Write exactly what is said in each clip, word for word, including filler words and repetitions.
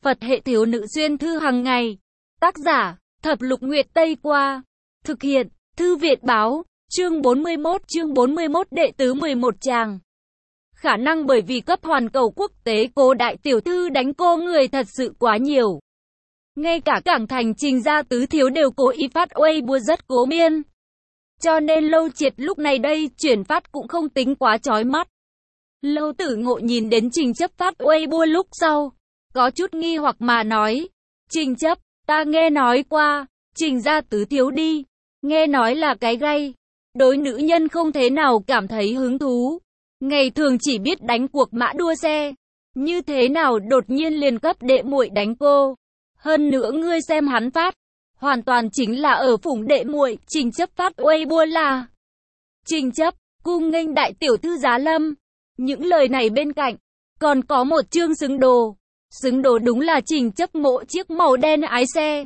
Phật hệ thiếu nữ xuyên thư hàng ngày. Tác giả, Thập Lục Nguyệt Tây Qua. Thực hiện, Thư Viện Báo. Chương bốn mươi mốt, chương bốn mươi mốt đệ tứ mười một tràng. Khả năng bởi vì cấp hoàn cầu quốc tế cô đại tiểu thư đánh cô người thật sự quá nhiều. Ngay cả Cảng Thành Trình Gia tứ thiếu đều cố ý phát Weibo rất cố miên. Cho nên Lâu Triệt lúc này đây chuyển phát cũng không tính quá chói mắt. Lâu Tử Ngộ nhìn đến Trình Chấp phát Weibo lúc sau, có chút nghi hoặc mà nói, Trình Chấp, ta nghe nói qua, Trình Gia tứ thiếu đi, nghe nói là cái gay, đối nữ nhân không thế nào cảm thấy hứng thú, ngày thường chỉ biết đánh cuộc mã đua xe, như thế nào đột nhiên liền cấp đệ muội đánh cô, hơn nữa ngươi xem hắn phát, hoàn toàn chính là ở phủng đệ muội. Trình Chấp phát Weibo là Trình Chấp, cung nghênh đại tiểu thư giá lâm. Những lời này bên cạnh, còn có một chương xứng đồ. Xứng đồ đúng là Trình Chấp mộ chiếc màu đen ái xe.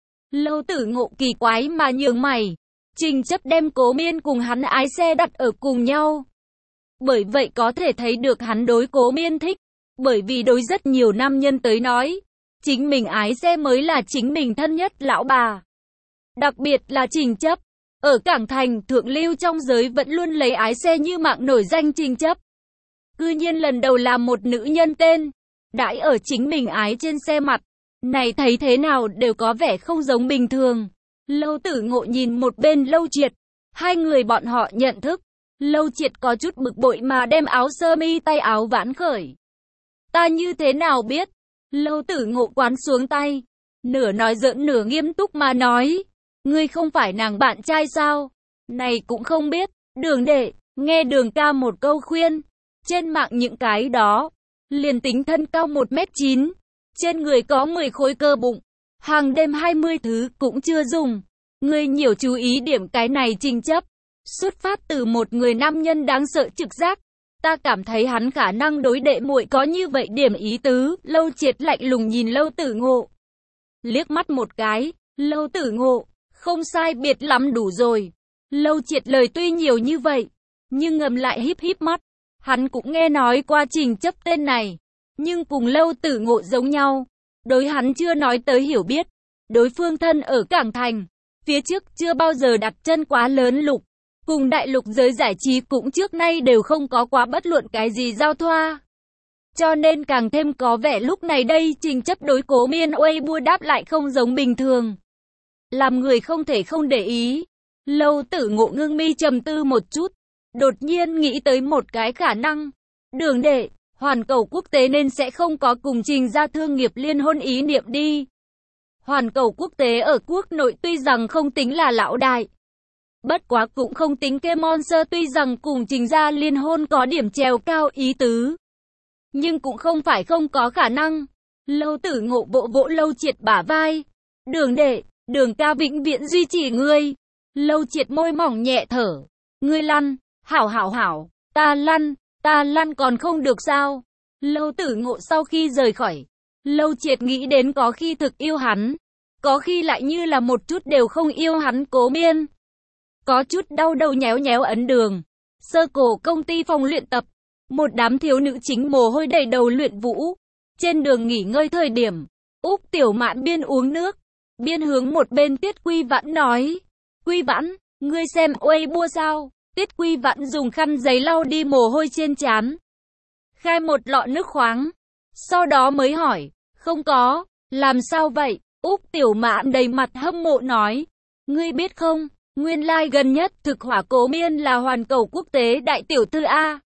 Lâu Tử Ngộ kỳ quái mà nhướng mày. Trình Chấp đem Cố Miên cùng hắn ái xe đặt ở cùng nhau. Bởi vậy có thể thấy được hắn đối Cố Miên thích. Bởi vì đối rất nhiều nam nhân tới nói, chính mình ái xe mới là chính mình thân nhất lão bà. Đặc biệt là Trình Chấp. Ở Cảng Thành thượng lưu trong giới vẫn luôn lấy ái xe như mạng nổi danh Trình Chấp. Cư nhiên lần đầu làm một nữ nhân tên, đãi ở chính mình ái trên xe mặt. Này thấy thế nào đều có vẻ không giống bình thường. Lâu Tử Ngộ nhìn một bên Lâu Triệt. Hai người bọn họ nhận thức. Lâu Triệt có chút bực bội mà đem áo sơ mi tay áo vãn khởi. Ta như thế nào biết? Lâu Tử Ngộ quán xuống tay. Nửa nói giỡn nửa nghiêm túc mà nói. Ngươi không phải nàng bạn trai sao? Này cũng không biết. Đường đệ, nghe Đường ca một câu khuyên. Trên mạng những cái đó, liền tính thân cao một mét chín, trên người có mười khối cơ bụng, hàng đêm hai mươi thứ cũng chưa dùng. Ngươi nhiều chú ý điểm cái này. Trình Chấp, xuất phát từ một người nam nhân đáng sợ trực giác, ta cảm thấy hắn khả năng đối đệ muội có như vậy điểm ý tứ. Lâu Triệt lạnh lùng nhìn Lâu Tử Ngộ, liếc mắt một cái. Lâu Tử Ngộ, không sai biệt lắm đủ rồi. Lâu Triệt lời tuy nhiều như vậy, nhưng ngầm lại híp híp mắt. Hắn cũng nghe nói qua Trình Chấp tên này, nhưng cùng Lâu Tử Ngộ giống nhau, đối hắn chưa nói tới hiểu biết. Đối phương thân ở Cảng Thành, phía trước chưa bao giờ đặt chân quá lớn lục, cùng đại lục giới giải trí cũng trước nay đều không có quá bất luận cái gì giao thoa. Cho nên càng thêm có vẻ lúc này đây Trình Chấp đối Cố Miên Weibo đáp lại không giống bình thường, làm người không thể không để ý. Lâu Tử Ngộ ngưng mi trầm tư một chút, đột nhiên nghĩ tới một cái khả năng. Đường đệ, hoàn cầu quốc tế nên sẽ không có cùng Trình Gia thương nghiệp liên hôn ý niệm đi. Hoàn cầu quốc tế ở quốc nội tuy rằng không tính là lão đại, bất quá cũng không tính kê monster, tuy rằng cùng Trình Gia liên hôn có điểm trèo cao ý tứ, nhưng cũng không phải không có khả năng. Lâu Tử Ngộ vỗ vỗ Lâu Triệt bả vai. Đường đệ, Đường ca vĩnh viễn duy trì ngươi. Lâu Triệt môi mỏng nhẹ thở. Ngươi lăn. Hảo hảo hảo, ta lăn, ta lăn còn không được sao? Lâu Tử Ngộ sau khi rời khỏi, Lâu Triệt nghĩ đến có khi thực yêu hắn, có khi lại như là một chút đều không yêu hắn. Cố Miên có chút đau đầu nhéo nhéo ấn đường. Sơ cổ công ty phòng luyện tập, một đám thiếu nữ chính mồ hôi đầy đầu luyện vũ. Trên đường nghỉ ngơi thời điểm, Úc Tiểu Mạn biên uống nước, biên hướng một bên Tiết Quy Vãn nói. Quy Vãn, ngươi xem Weibo sao? Tiết Quy Vãn dùng khăn giấy lau đi mồ hôi trên trán, khai một lọ nước khoáng, sau đó mới hỏi, không có, làm sao vậy? Úc Tiểu Mạn đầy mặt hâm mộ nói, ngươi biết không, nguyên lai like gần nhất thực hỏa Cố Miên là hoàn cầu quốc tế đại tiểu thư A.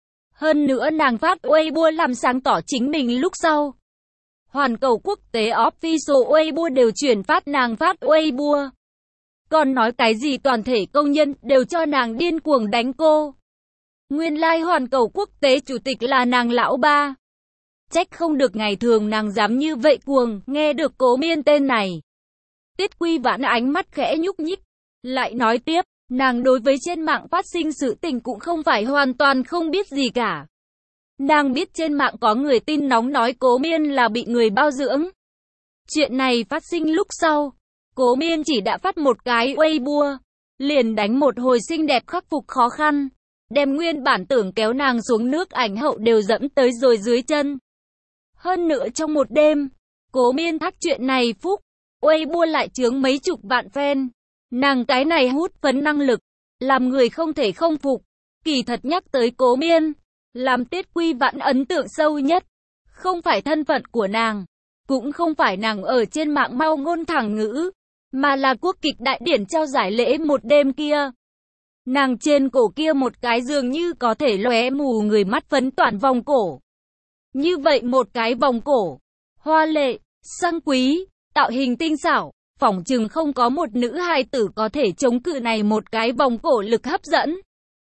Hơn nữa nàng phát Weibo làm sáng tỏ chính mình lúc sau. Hoàn cầu quốc tế official Weibo đều chuyển phát nàng phát Weibo. Còn nói cái gì toàn thể công nhân đều cho nàng điên cuồng đánh cô. Nguyên lai like hoàn cầu quốc tế chủ tịch là nàng lão ba. Trách không được ngày thường nàng dám như vậy cuồng. Nghe được Cố Miên tên này, Tiết Quy Vãn ánh mắt khẽ nhúc nhích, lại nói tiếp, nàng đối với trên mạng phát sinh sự tình cũng không phải hoàn toàn không biết gì cả. Nàng biết trên mạng có người tin nóng nói Cố Miên là bị người bao dưỡng. Chuyện này phát sinh lúc sau, Cố Miên chỉ đã phát một cái Weibo, liền đánh một hồi xinh đẹp khắc phục khó khăn, đem nguyên bản tưởng kéo nàng xuống nước ảnh hậu đều dẫm tới rồi dưới chân. Hơn nữa trong một đêm, Cố Miên thắc chuyện này phúc, Weibo lại chướng mấy chục vạn fan. Nàng cái này hút phấn năng lực, làm người không thể không phục. Kỳ thật nhắc tới Cố Miên, làm Tiết Quy Vãn ấn tượng sâu nhất, không phải thân phận của nàng, cũng không phải nàng ở trên mạng mau ngôn thẳng ngữ, mà là quốc kịch đại điển trao giải lễ một đêm kia. Nàng trên cổ kia một cái dường như có thể lóe mù người mắt phấn toàn vòng cổ. Như vậy một cái vòng cổ, hoa lệ, sang quý, tạo hình tinh xảo, phỏng chừng không có một nữ hài tử có thể chống cự này một cái vòng cổ lực hấp dẫn.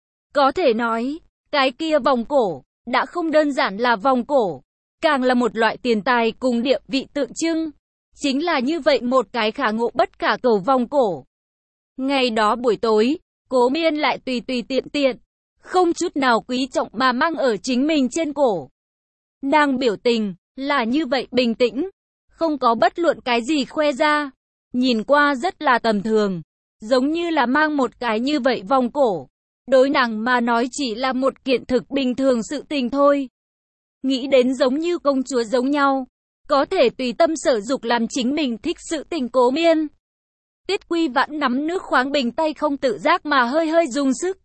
Có thể nói, cái kia vòng cổ, đã không đơn giản là vòng cổ, càng là một loại tiền tài cùng địa vị tượng trưng. Chính là như vậy một cái khả ngộ bất khả cầu vòng cổ. Ngày đó buổi tối, Cố Miên lại tùy tùy tiện tiện, không chút nào quý trọng mà mang ở chính mình trên cổ. Nàng biểu tình, là như vậy bình tĩnh, không có bất luận cái gì khoe ra, nhìn qua rất là tầm thường, giống như là mang một cái như vậy vòng cổ. Đối nàng mà nói chỉ là một kiện thực bình thường sự tình thôi. Nghĩ đến giống như công chúa giống nhau, có thể tùy tâm sở dục làm chính mình thích sự tình Cố Miên. Tiết Quy Vãn nắm nước khoáng bình tay không tự giác mà hơi hơi dùng sức.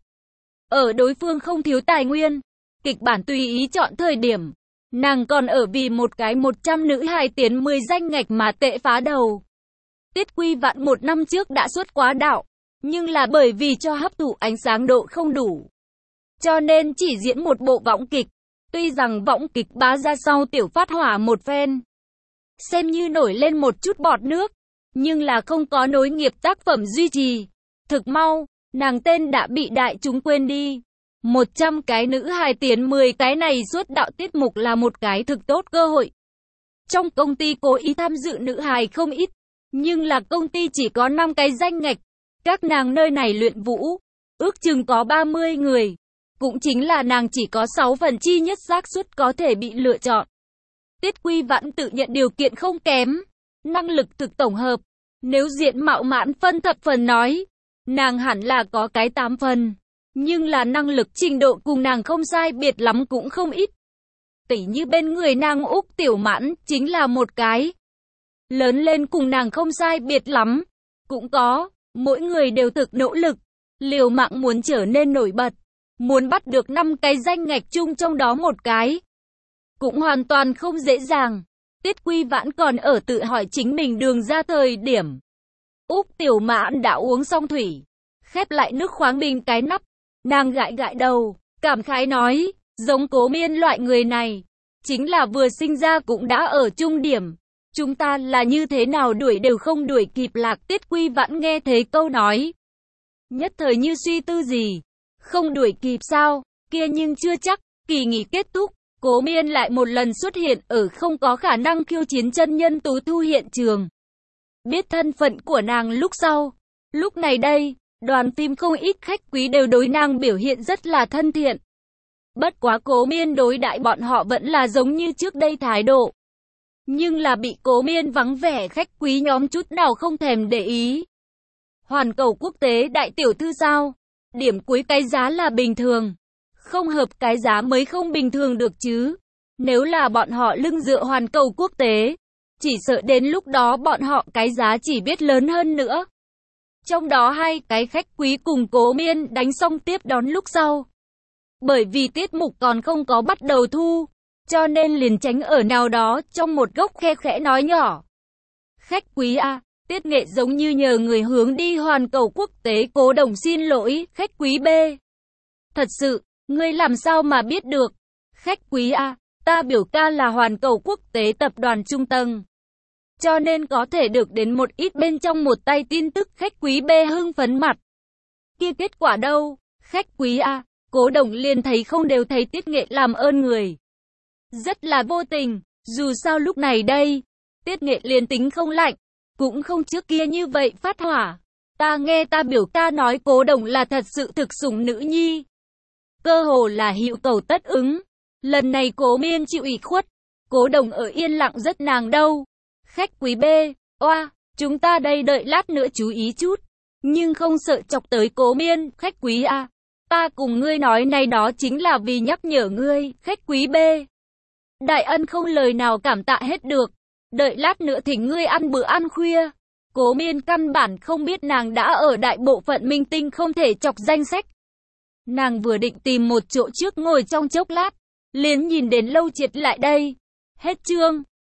Ở đối phương không thiếu tài nguyên, kịch bản tùy ý chọn thời điểm, nàng còn ở vì một cái một trăm nữ hài tiến mười danh ngạch mà tệ phá đầu. Tiết Quy Vãn một năm trước đã xuất quá đạo, nhưng là bởi vì cho hấp thụ ánh sáng độ không đủ, cho nên chỉ diễn một bộ võng kịch. Tuy rằng võng kịch bá ra sau tiểu phát hỏa một phen, xem như nổi lên một chút bọt nước, nhưng là không có nối nghiệp tác phẩm duy trì. Thực mau, nàng tên đã bị đại chúng quên đi. một trăm cái nữ hài tiến mười cái này suốt đạo tiết mục là một cái thực tốt cơ hội. Trong công ty cố ý tham dự nữ hài không ít, nhưng là công ty chỉ có năm cái danh ngạch. Các nàng nơi này luyện vũ, ước chừng có ba mươi người. Cũng chính là nàng chỉ có sáu phần chi nhất xác suất có thể bị lựa chọn. Tiết Quy Vãn tự nhận điều kiện không kém, năng lực thực tổng hợp. Nếu diện mạo mãn phân thập phần nói, nàng hẳn là có cái tám phần. Nhưng là năng lực trình độ cùng nàng không sai biệt lắm cũng không ít. Tỉ như bên người nàng Úc Tiểu Mãn chính là một cái. Lớn lên cùng nàng không sai biệt lắm. Cũng có, mỗi người đều thực nỗ lực, liều mạng muốn trở nên nổi bật. Muốn bắt được năm cái danh ngạch chung trong đó một cái, cũng hoàn toàn không dễ dàng. Tiết Quy Vãn còn ở tự hỏi chính mình đường ra thời điểm. Úc Tiểu Mãn đã uống xong thủy, khép lại nước khoáng bình cái nắp. Nàng gãi gãi đầu, cảm khái nói, giống Cố Miên loại người này, chính là vừa sinh ra cũng đã ở trung điểm. Chúng ta là như thế nào đuổi đều không đuổi kịp Lạc. Tiết Quy Vãn nghe thấy câu nói, nhất thời như suy tư gì. Không đuổi kịp sao, kia nhưng chưa chắc. Kỳ nghỉ kết thúc, Cố Miên lại một lần xuất hiện ở không có khả năng khiêu chiến chân nhân Tú Thu hiện trường. Biết thân phận của nàng lúc sau, lúc này đây, đoàn phim không ít khách quý đều đối nàng biểu hiện rất là thân thiện. Bất quá Cố Miên đối đại bọn họ vẫn là giống như trước đây thái độ. Nhưng là bị Cố Miên vắng vẻ khách quý nhóm chút nào không thèm để ý. Hoàn cầu quốc tế đại tiểu thư sao? Điểm cuối cái giá là bình thường. Không hợp cái giá mới không bình thường được chứ. Nếu là bọn họ lưng dựa hoàn cầu quốc tế, chỉ sợ đến lúc đó bọn họ cái giá chỉ biết lớn hơn nữa. Trong đó hai cái khách quý cùng Cố Miên đánh xong tiếp đón lúc sau. Bởi vì tiết mục còn không có bắt đầu thu, cho nên liền tránh ở nào đó trong một góc khe khẽ nói nhỏ. Khách quý A, Tiết Nghệ giống như nhờ người hướng đi hoàn cầu quốc tế. Cố Đồng xin lỗi, khách quý B. Thật sự, ngươi làm sao mà biết được? Khách quý A, ta biểu ca là hoàn cầu quốc tế tập đoàn trung tầng, cho nên có thể được đến một ít bên trong một tay tin tức. Khách quý B hưng phấn mặt. Kia kết quả đâu? Khách quý A, Cố Đồng liền thấy không đều thấy Tiết Nghệ làm ơn người. Rất là vô tình, dù sao lúc này đây, Tiết Nghệ liền tính không lạnh, cũng không trước kia như vậy phát hỏa. Ta nghe ta biểu ca nói Cố Đồng là thật sự thực sủng nữ nhi. Cơ hồ là hữu cầu tất ứng. Lần này Cố Miên chịu ủy khuất, Cố Đồng ở yên lặng rất nàng đâu. Khách quý B, oa, chúng ta đây đợi lát nữa chú ý chút, nhưng không sợ chọc tới Cố Miên. Khách quý A, ta cùng ngươi nói này đó chính là vì nhắc nhở ngươi. Khách quý B, đại ân không lời nào cảm tạ hết được. Đợi lát nữa thỉnh ngươi ăn bữa ăn khuya. Cố Miên căn bản không biết nàng đã ở đại bộ phận minh tinh không thể chọc danh sách. Nàng vừa định tìm một chỗ trước ngồi trong chốc lát, liền nhìn đến Lâu Triệt lại đây. Hết chương.